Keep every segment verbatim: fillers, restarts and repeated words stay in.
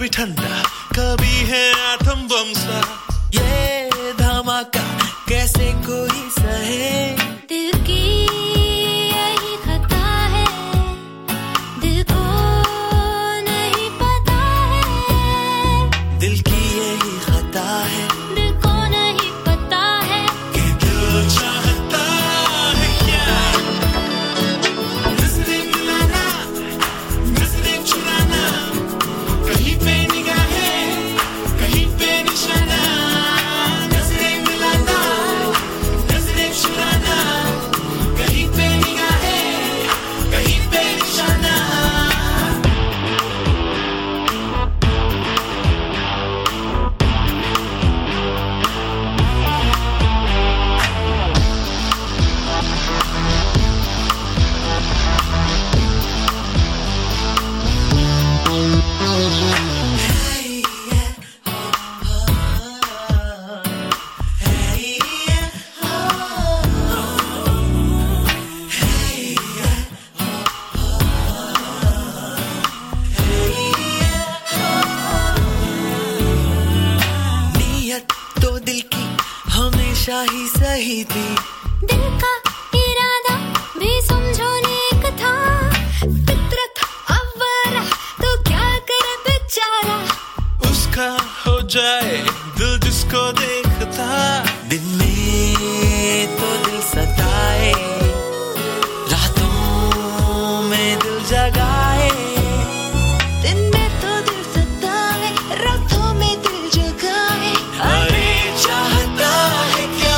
कभी ठंडा कभी है आठम बम सा ये धमाका कैसे कोई सहे दिल की यही खता है दिल को नहीं पता है दिल की यही खता है दिल को नहीं पता है कि दिल चाहता है क्या नजरें मिलाना नजरें चुराना कहीं पे निगाहें कहीं पे निशाना नजरें मिलाना नजरें चुराना कहीं पे निगाहें कहीं पे निशाना नियत तो दिल की हमेशा ही सही थी दिल का इरादा भी समझो नेक था फितरत अव्वरा तो क्या करे बेचारा उसका हो जाए दिल जिसको देखता दिन में तो दिल सताए रातों में दिल जगाए दिन में तो दिल सताए रातों में दिल जगाए अरे चाहता है क्या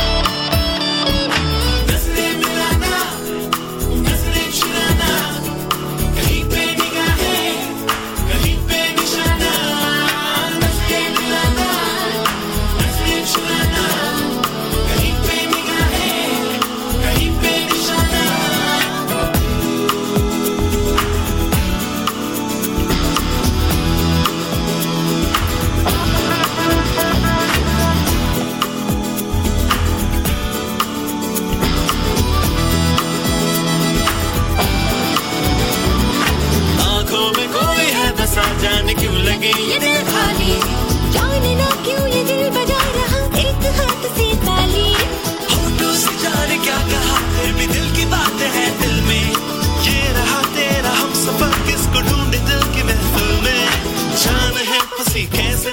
नजरें मिलाना नजरें चुराना कहीं पे निगाहें कहीं पे निशाना नजरें मिलाना नजरें चुराना कहीं पे निगाहें कहीं पे निशाना आंखों में कोई है बसा जाने क्यों लगे ये दिल खाली जाने ना क्यों ये दिल बजा रहा एक हाथ से ताली होठों से जाने क्या कहा फिर भी दिल की बात है दिल में ये रहा तेरा हम सफर किसको ढूंढे दिल की महफिल में जान है फंसी कैसे